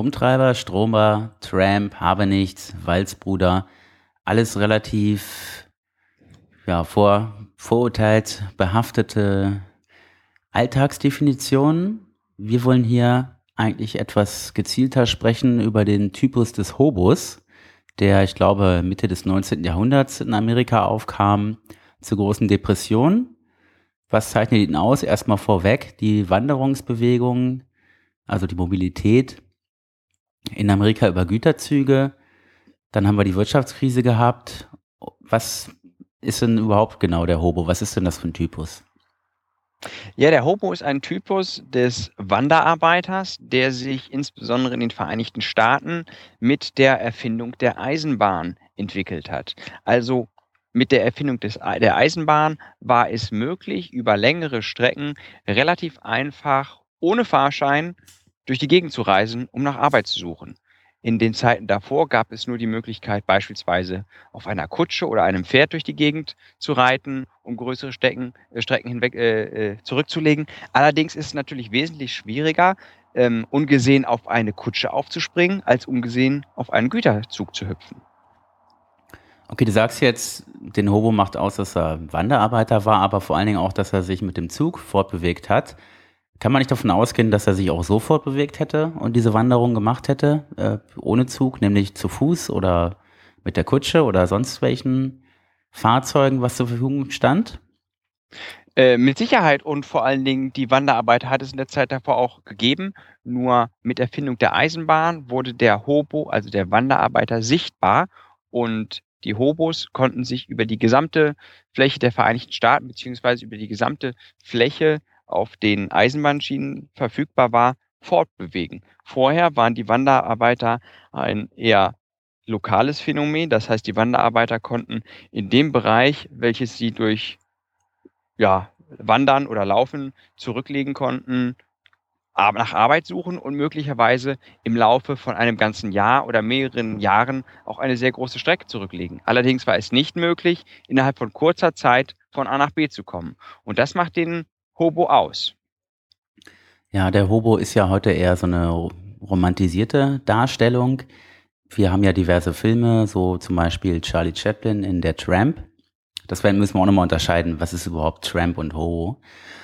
Umtreiber, Stromer, Tramp, Habenichts, Walzbruder, alles relativ vorurteilsbehaftete Alltagsdefinitionen. Wir wollen hier eigentlich etwas gezielter sprechen über den Typus des Hobos, der, ich glaube, Mitte des 19. Jahrhunderts in Amerika aufkam, zur großen Depression. Was zeichnet ihn aus? Erstmal vorweg die Wanderungsbewegung, also die Mobilität in Amerika über Güterzüge. Dann haben wir die Wirtschaftskrise gehabt. Was ist denn überhaupt genau der Hobo? Was ist denn das für ein Typus? Ja, der Hobo ist ein Typus des Wanderarbeiters, der sich insbesondere in den Vereinigten Staaten mit der Erfindung der Eisenbahn entwickelt hat. Also mit der Erfindung der Eisenbahn war es möglich, über längere Strecken relativ einfach ohne Fahrschein durch die Gegend zu reisen, um nach Arbeit zu suchen. In den Zeiten davor gab es nur die Möglichkeit, beispielsweise auf einer Kutsche oder einem Pferd durch die Gegend zu reiten, um größere Strecken hinweg zurückzulegen. Allerdings ist es natürlich wesentlich schwieriger, ungesehen auf eine Kutsche aufzuspringen, als ungesehen auf einen Güterzug zu hüpfen. Okay, du sagst jetzt, den Hobo macht aus, dass er Wanderarbeiter war, aber vor allen Dingen auch, dass er sich mit dem Zug fortbewegt hat. Kann man nicht davon ausgehen, dass er sich auch so fortbewegt hätte und diese Wanderung gemacht hätte, ohne Zug, nämlich zu Fuß oder mit der Kutsche oder sonst welchen Fahrzeugen, was zur Verfügung stand? Mit Sicherheit, und vor allen Dingen die Wanderarbeiter hat es in der Zeit davor auch gegeben. Nur mit Erfindung der Eisenbahn wurde der Hobo, also der Wanderarbeiter, sichtbar, und die Hobos konnten sich über die gesamte Fläche der Vereinigten Staaten beziehungsweise über die gesamte Fläche, auf denen Eisenbahnschienen verfügbar war, fortbewegen. Vorher waren die Wanderarbeiter ein eher lokales Phänomen. Das heißt, die Wanderarbeiter konnten in dem Bereich, welches sie durch Wandern oder Laufen zurücklegen konnten, nach Arbeit suchen und möglicherweise im Laufe von einem ganzen Jahr oder mehreren Jahren auch eine sehr große Strecke zurücklegen. Allerdings war es nicht möglich, innerhalb von kurzer Zeit von A nach B zu kommen. Und das macht den Hobo aus. Ja, der Hobo ist ja heute eher so eine romantisierte Darstellung. Wir haben ja diverse Filme, so zum Beispiel Charlie Chaplin in Der Tramp. Müssen wir auch nochmal unterscheiden, was ist überhaupt Tramp und Hobo.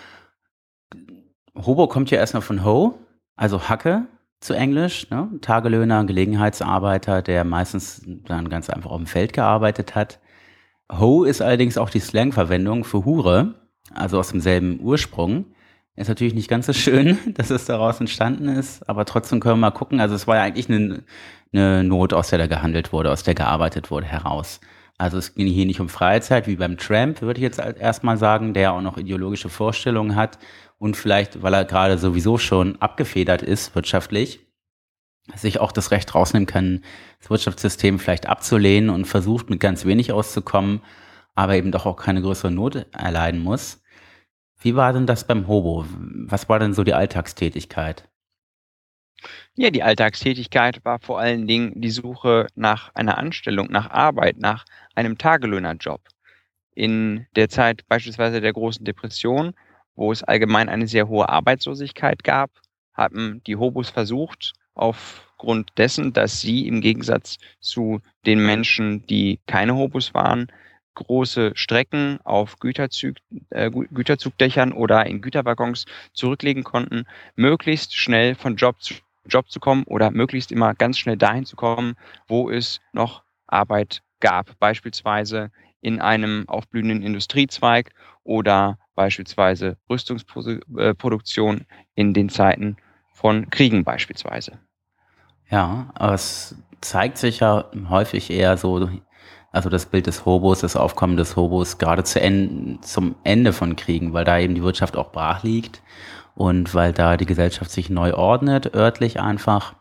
Hobo kommt ja erstmal von Ho, also Hacke zu Englisch, ne? Tagelöhner, Gelegenheitsarbeiter, der meistens dann ganz einfach auf dem Feld gearbeitet hat. Ho ist allerdings auch die Slangverwendung für Hure, also aus demselben Ursprung. Ist natürlich nicht ganz so schön, dass es daraus entstanden ist, aber trotzdem können wir mal gucken. Also es war ja eigentlich eine Not, aus der da gehandelt wurde, aus der gearbeitet wurde, heraus. Also es ging hier nicht um Freizeit, wie beim Tramp, würde ich jetzt erstmal sagen, der auch noch ideologische Vorstellungen hat und vielleicht, weil er gerade sowieso schon abgefedert ist wirtschaftlich, sich auch das Recht rausnehmen kann, das Wirtschaftssystem vielleicht abzulehnen und versucht, mit ganz wenig auszukommen, aber eben doch auch keine größere Not erleiden muss. Wie war denn das beim Hobo? Was war denn so die Alltagstätigkeit? Ja, die Alltagstätigkeit war vor allen Dingen die Suche nach einer Anstellung, nach Arbeit, nach einem Tagelöhnerjob. In der Zeit beispielsweise der großen Depression, wo es allgemein eine sehr hohe Arbeitslosigkeit gab, haben die Hobos versucht, aufgrund dessen, dass sie im Gegensatz zu den Menschen, die keine Hobos waren, große Strecken auf Güterzugdächern oder in Güterwaggons zurücklegen konnten, möglichst schnell von Job zu Job zu kommen oder möglichst immer ganz schnell dahin zu kommen, wo es noch Arbeit gab, beispielsweise in einem aufblühenden Industriezweig oder beispielsweise Rüstungsproduktion in den Zeiten von Kriegen beispielsweise. Ja, aber es zeigt sich ja häufig eher so, also das Bild des Hobos, das Aufkommen des Hobos gerade zum Ende von Kriegen, weil da eben die Wirtschaft auch brach liegt und weil da die Gesellschaft sich neu ordnet, örtlich einfach.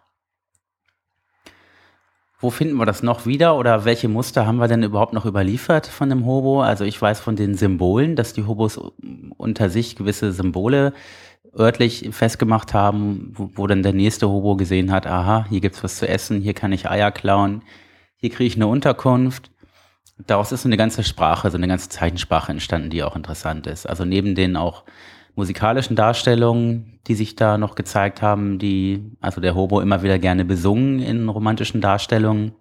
Wo finden wir das noch wieder oder welche Muster haben wir denn überhaupt noch überliefert von dem Hobo? Also ich weiß von den Symbolen, dass die Hobos unter sich gewisse Symbole örtlich festgemacht haben, wo dann der nächste Hobo gesehen hat, aha, hier gibt's was zu essen, hier kann ich Eier klauen, hier kriege ich eine Unterkunft. Daraus ist so eine ganze Sprache, so eine ganze Zeichensprache entstanden, die auch interessant ist. Also neben den auch musikalischen Darstellungen, die sich da noch gezeigt haben, also der Hobo immer wieder gerne besungen in romantischen Darstellungen.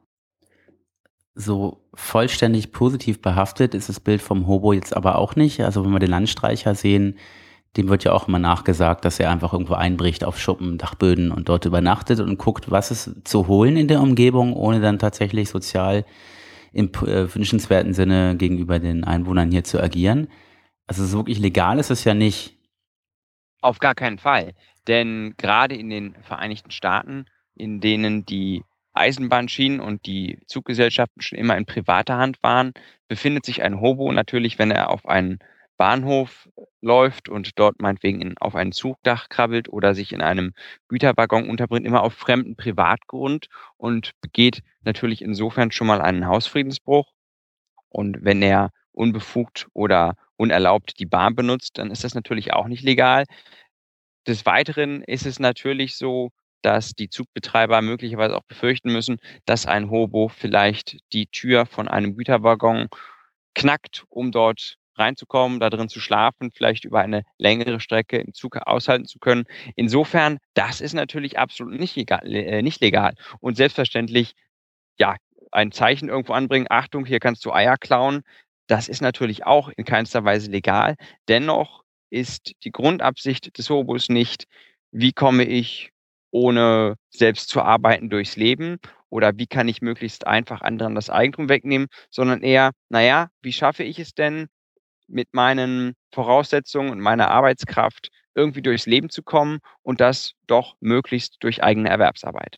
So vollständig positiv behaftet ist das Bild vom Hobo jetzt aber auch nicht. Also wenn wir den Landstreicher sehen, dem wird ja auch immer nachgesagt, dass er einfach irgendwo einbricht auf Schuppen, Dachböden und dort übernachtet und guckt, was ist zu holen in der Umgebung, ohne dann tatsächlich sozial im wünschenswerten Sinne gegenüber den Einwohnern hier zu agieren. Also so wirklich legal ist es ja nicht. Auf gar keinen Fall. Denn gerade in den Vereinigten Staaten, in denen die Eisenbahnschienen und die Zuggesellschaften schon immer in privater Hand waren, befindet sich ein Hobo natürlich, wenn er auf einen Bahnhof läuft und dort meinetwegen auf ein Zugdach krabbelt oder sich in einem Güterwaggon unterbringt, immer auf fremdem Privatgrund und begeht natürlich insofern schon mal einen Hausfriedensbruch. Und wenn er unbefugt oder unerlaubt die Bahn benutzt, dann ist das natürlich auch nicht legal. Des Weiteren ist es natürlich so, dass die Zugbetreiber möglicherweise auch befürchten müssen, dass ein Hobo vielleicht die Tür von einem Güterwaggon knackt, um dort reinzukommen, da drin zu schlafen, vielleicht über eine längere Strecke im Zug aushalten zu können. Insofern, das ist natürlich absolut nicht legal. Und selbstverständlich, ja, ein Zeichen irgendwo anbringen, Achtung, hier kannst du Eier klauen. Das ist natürlich auch in keinster Weise legal. Dennoch ist die Grundabsicht des Hobos nicht, wie komme ich ohne selbst zu arbeiten durchs Leben oder wie kann ich möglichst einfach anderen das Eigentum wegnehmen, sondern eher, naja, wie schaffe ich es denn mit meinen Voraussetzungen und meiner Arbeitskraft irgendwie durchs Leben zu kommen und das doch möglichst durch eigene Erwerbsarbeit.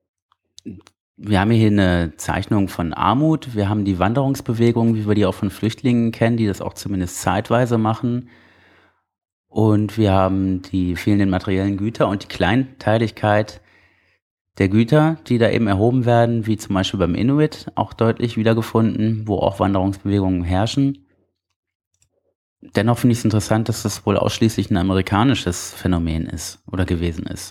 Wir haben hier eine Zeichnung von Armut. Wir haben die Wanderungsbewegung, wie wir die auch von Flüchtlingen kennen, die das auch zumindest zeitweise machen. Und wir haben die fehlenden materiellen Güter und die Kleinteiligkeit der Güter, die da eben erhoben werden, wie zum Beispiel beim Inuit auch deutlich wiedergefunden, wo auch Wanderungsbewegungen herrschen. Dennoch finde ich es interessant, dass das wohl ausschließlich ein amerikanisches Phänomen ist oder gewesen ist.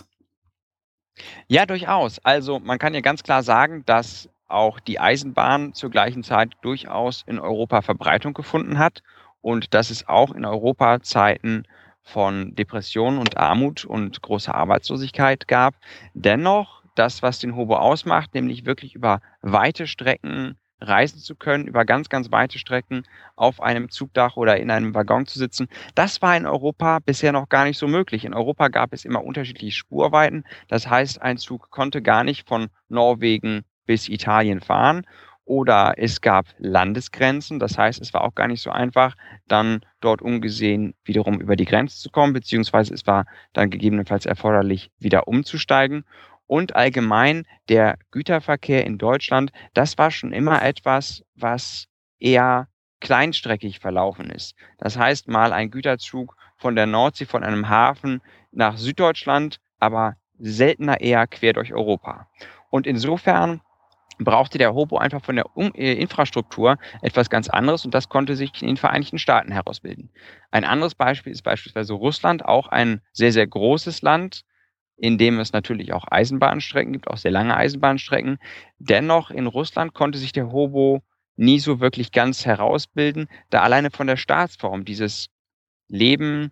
Ja, durchaus. Also man kann ja ganz klar sagen, dass auch die Eisenbahn zur gleichen Zeit durchaus in Europa Verbreitung gefunden hat und dass es auch in Europa Zeiten von Depression und Armut und großer Arbeitslosigkeit gab. Dennoch, das, was den Hobo ausmacht, nämlich wirklich über weite Strecken reisen zu können, über ganz, ganz weite Strecken auf einem Zugdach oder in einem Waggon zu sitzen, das war in Europa bisher noch gar nicht so möglich. In Europa gab es immer unterschiedliche Spurweiten. Das heißt, ein Zug konnte gar nicht von Norwegen bis Italien fahren. Oder es gab Landesgrenzen. Das heißt, es war auch gar nicht so einfach, dann dort ungesehen wiederum über die Grenze zu kommen, beziehungsweise es war dann gegebenenfalls erforderlich, wieder umzusteigen. Und allgemein der Güterverkehr in Deutschland, das war schon immer etwas, was eher kleinstreckig verlaufen ist. Das heißt, mal ein Güterzug von der Nordsee, von einem Hafen nach Süddeutschland, aber seltener eher quer durch Europa. Und insofern brauchte der Hobo einfach von der Infrastruktur etwas ganz anderes und das konnte sich in den Vereinigten Staaten herausbilden. Ein anderes Beispiel ist beispielsweise Russland, auch ein sehr, sehr großes Land, in dem es natürlich auch Eisenbahnstrecken gibt, auch sehr lange Eisenbahnstrecken. Dennoch in Russland konnte sich der Hobo nie so wirklich ganz herausbilden, da alleine von der Staatsform dieses Leben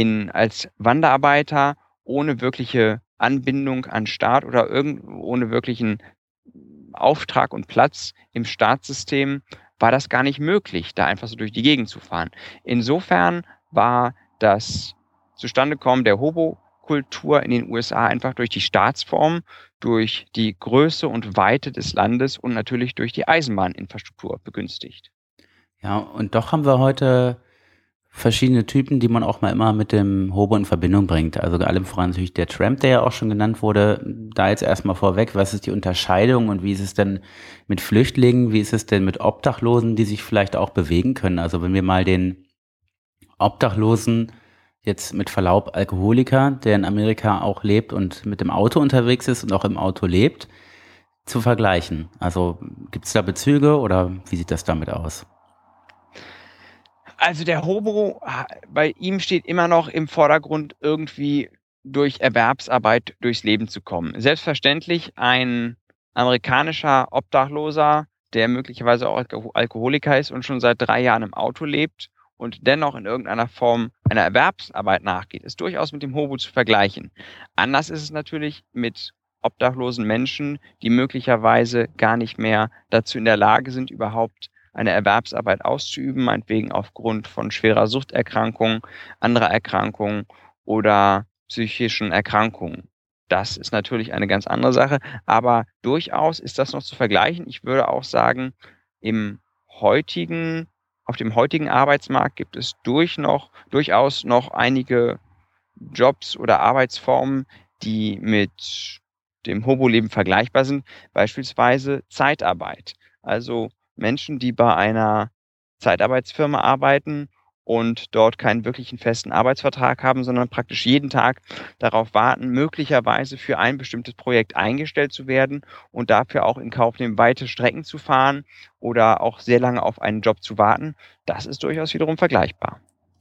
als Wanderarbeiter ohne wirkliche Anbindung an Staat oder ohne wirklichen Auftrag und Platz im Staatssystem war das gar nicht möglich, da einfach so durch die Gegend zu fahren. Insofern war das Zustandekommen der Hobo-Kultur in den USA einfach durch die Staatsform, durch die Größe und Weite des Landes und natürlich durch die Eisenbahninfrastruktur begünstigt. Ja, und doch haben wir heute verschiedene Typen, die man auch mal immer mit dem Hobo in Verbindung bringt. Also allem voran natürlich der Tramp, der ja auch schon genannt wurde. Da jetzt erstmal vorweg, was ist die Unterscheidung und wie ist es denn mit Flüchtlingen? Wie ist es denn mit Obdachlosen, die sich vielleicht auch bewegen können? Also wenn wir mal den Obdachlosen, jetzt mit Verlaub Alkoholiker, der in Amerika auch lebt und mit dem Auto unterwegs ist und auch im Auto lebt, zu vergleichen. Also gibt es da Bezüge oder wie sieht das damit aus? Also der Hobo, bei ihm steht immer noch im Vordergrund, irgendwie durch Erwerbsarbeit durchs Leben zu kommen. Selbstverständlich ein amerikanischer Obdachloser, der möglicherweise auch Alkoholiker ist und schon seit 3 Jahren im Auto lebt und dennoch in irgendeiner Form einer Erwerbsarbeit nachgeht, ist durchaus mit dem Hobo zu vergleichen. Anders ist es natürlich mit obdachlosen Menschen, die möglicherweise gar nicht mehr dazu in der Lage sind, überhaupt eine Erwerbsarbeit auszuüben, meinetwegen aufgrund von schwerer Suchterkrankung, anderer Erkrankungen oder psychischen Erkrankungen. Das ist natürlich eine ganz andere Sache, aber durchaus ist das noch zu vergleichen. Ich würde auch sagen, auf dem heutigen Arbeitsmarkt gibt es durchaus noch einige Jobs oder Arbeitsformen, die mit dem Hobo-Leben vergleichbar sind, beispielsweise Zeitarbeit. Also Menschen, die bei einer Zeitarbeitsfirma arbeiten und dort keinen wirklichen festen Arbeitsvertrag haben, sondern praktisch jeden Tag darauf warten, möglicherweise für ein bestimmtes Projekt eingestellt zu werden und dafür auch in Kauf nehmen, weite Strecken zu fahren oder auch sehr lange auf einen Job zu warten. Das ist durchaus wiederum vergleichbar.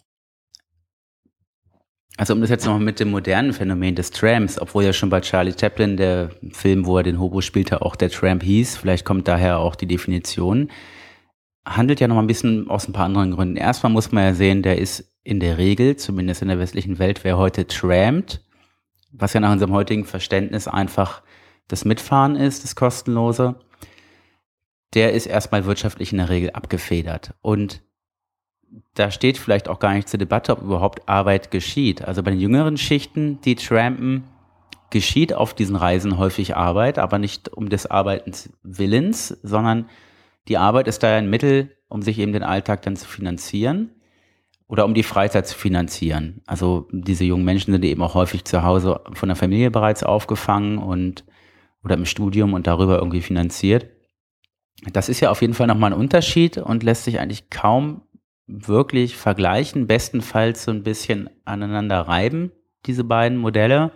Also um das jetzt noch mit dem modernen Phänomen des Tramps, obwohl ja schon bei Charlie Chaplin, der Film, wo er den Hobo spielte, auch der Tramp hieß, vielleicht kommt daher auch die Definition, handelt ja noch mal ein bisschen aus ein paar anderen Gründen. Erstmal muss man ja sehen, der ist in der Regel, zumindest in der westlichen Welt, wer heute trampt, was ja nach unserem heutigen Verständnis einfach das Mitfahren ist, das Kostenlose, der ist erstmal wirtschaftlich in der Regel abgefedert. Und da steht vielleicht auch gar nicht zur Debatte, ob überhaupt Arbeit geschieht. Also bei den jüngeren Schichten, die trampen, geschieht auf diesen Reisen häufig Arbeit, aber nicht um des Arbeitens Willens, sondern die Arbeit ist da ein Mittel, um sich eben den Alltag dann zu finanzieren oder um die Freizeit zu finanzieren. Also diese jungen Menschen sind eben auch häufig zu Hause von der Familie bereits aufgefangen oder im Studium und darüber irgendwie finanziert. Das ist ja auf jeden Fall nochmal ein Unterschied und lässt sich eigentlich kaum wirklich vergleichen, bestenfalls so ein bisschen aneinander reiben, diese beiden Modelle.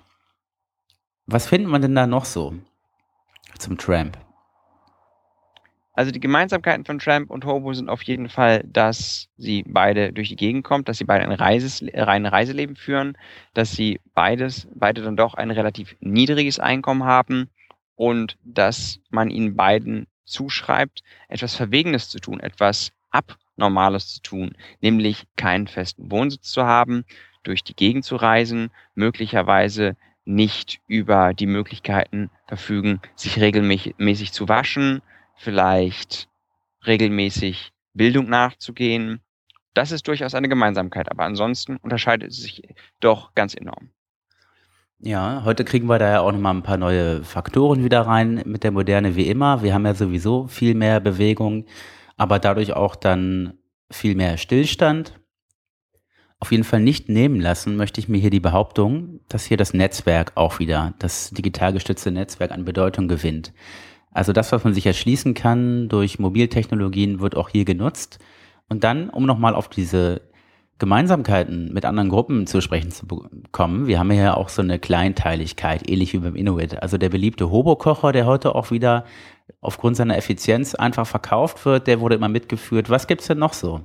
Was findet man denn da noch so zum Tramp? Also die Gemeinsamkeiten von Tramp und Hobo sind auf jeden Fall, dass sie beide durch die Gegend kommen, dass sie beide ein reines Reiseleben führen, dass sie beide dann doch ein relativ niedriges Einkommen haben und dass man ihnen beiden zuschreibt, etwas Verwegenes zu tun, etwas Abnormales zu tun, nämlich keinen festen Wohnsitz zu haben, durch die Gegend zu reisen, möglicherweise nicht über die Möglichkeiten verfügen, sich regelmäßig zu waschen, vielleicht regelmäßig Bildung nachzugehen. Das ist durchaus eine Gemeinsamkeit, aber ansonsten unterscheidet es sich doch ganz enorm. Ja, heute kriegen wir da ja auch nochmal ein paar neue Faktoren wieder rein mit der Moderne wie immer. Wir haben ja sowieso viel mehr Bewegung, aber dadurch auch dann viel mehr Stillstand. Auf jeden Fall nicht nehmen lassen möchte ich mir hier die Behauptung, dass hier das Netzwerk auch wieder, das digital gestützte Netzwerk an Bedeutung gewinnt. Also das, was man sich erschließen kann durch Mobiltechnologien, wird auch hier genutzt. Und dann, um nochmal auf diese Gemeinsamkeiten mit anderen Gruppen zu sprechen zu kommen, wir haben ja auch so eine Kleinteiligkeit, ähnlich wie beim Inuit. Also der beliebte Hobo-Kocher, der heute auch wieder aufgrund seiner Effizienz einfach verkauft wird, der wurde immer mitgeführt. Was gibt's denn noch so?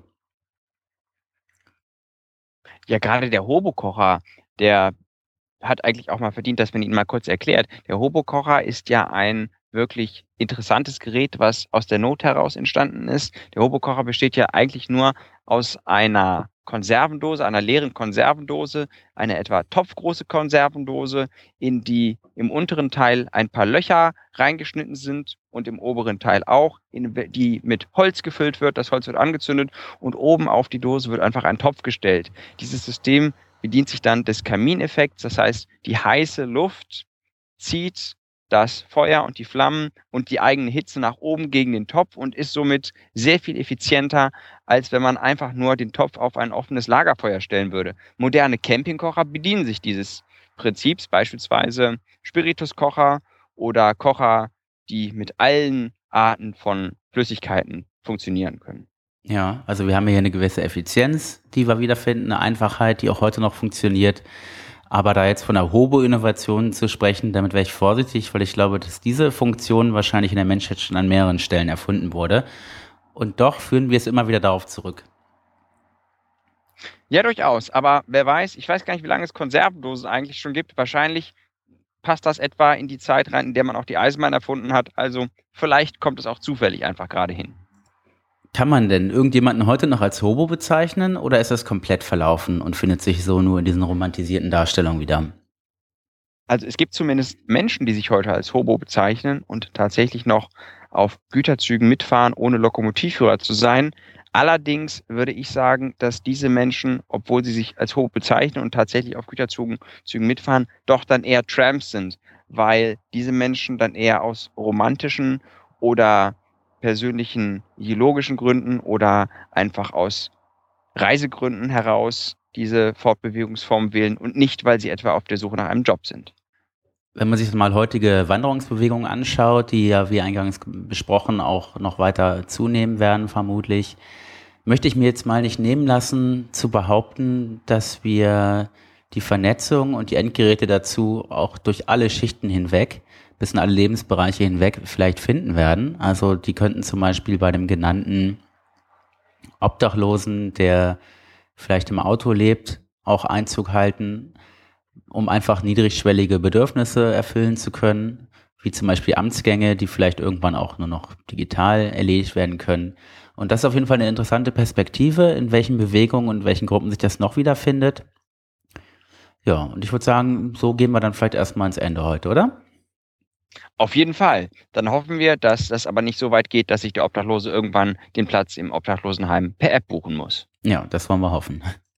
Ja, gerade der Hobo-Kocher, der hat eigentlich auch mal verdient, dass man ihn mal kurz erklärt. Der Hobo-Kocher ist ja ein wirklich interessantes Gerät, was aus der Not heraus entstanden ist. Der Hobo-Kocher besteht ja eigentlich nur aus einer Konservendose, einer leeren Konservendose, eine etwa topfgroße Konservendose, in die im unteren Teil ein paar Löcher reingeschnitten sind und im oberen Teil auch, die mit Holz gefüllt wird. Das Holz wird angezündet und oben auf die Dose wird einfach ein Topf gestellt. Dieses System bedient sich dann des Kamineffekts, das heißt, die heiße Luft zieht das Feuer und die Flammen und die eigene Hitze nach oben gegen den Topf und ist somit sehr viel effizienter, als wenn man einfach nur den Topf auf ein offenes Lagerfeuer stellen würde. Moderne Campingkocher bedienen sich dieses Prinzips, beispielsweise Spirituskocher oder Kocher, die mit allen Arten von Flüssigkeiten funktionieren können. Ja, also wir haben hier eine gewisse Effizienz, die wir wiederfinden, eine Einfachheit, die auch heute noch funktioniert. Aber da jetzt von der Hobo-Innovation zu sprechen, damit wäre ich vorsichtig, weil ich glaube, dass diese Funktion wahrscheinlich in der Menschheit schon an mehreren Stellen erfunden wurde. Und doch führen wir es immer wieder darauf zurück. Ja, durchaus. Aber wer weiß, ich weiß gar nicht, wie lange es Konservendosen eigentlich schon gibt. Wahrscheinlich passt das etwa in die Zeit rein, in der man auch die Eisenbahn erfunden hat. Also vielleicht kommt es auch zufällig einfach gerade hin. Kann man denn irgendjemanden heute noch als Homo bezeichnen oder ist das komplett verlaufen und findet sich so nur in diesen romantisierten Darstellungen wieder? Also es gibt zumindest Menschen, die sich heute als Hobo bezeichnen und tatsächlich noch auf Güterzügen mitfahren, ohne Lokomotivführer zu sein. Allerdings würde ich sagen, dass diese Menschen, obwohl sie sich als Hobo bezeichnen und tatsächlich auf Güterzügen mitfahren, doch dann eher Tramps sind, weil diese Menschen dann eher aus romantischen oder persönlichen ideologischen Gründen oder einfach aus Reisegründen heraus diese Fortbewegungsform wählen und nicht, weil sie etwa auf der Suche nach einem Job sind. Wenn man sich mal heutige Wanderungsbewegungen anschaut, die ja wie eingangs besprochen auch noch weiter zunehmen werden, vermutlich, möchte ich mir jetzt mal nicht nehmen lassen, zu behaupten, dass wir die Vernetzung und die Endgeräte dazu auch durch alle Schichten hinweg, bis in alle Lebensbereiche hinweg vielleicht finden werden. Also die könnten zum Beispiel bei dem genannten Obdachlosen, der vielleicht im Auto lebt, auch Einzug halten, um einfach niedrigschwellige Bedürfnisse erfüllen zu können, wie zum Beispiel Amtsgänge, die vielleicht irgendwann auch nur noch digital erledigt werden können. Und das ist auf jeden Fall eine interessante Perspektive, in welchen Bewegungen und welchen Gruppen sich das noch wiederfindet. Ja, und ich würde sagen, so gehen wir dann vielleicht erstmal ins Ende heute, oder? Auf jeden Fall. Dann hoffen wir, dass das aber nicht so weit geht, dass sich der Obdachlose irgendwann den Platz im Obdachlosenheim per App buchen muss. Ja, das wollen wir hoffen.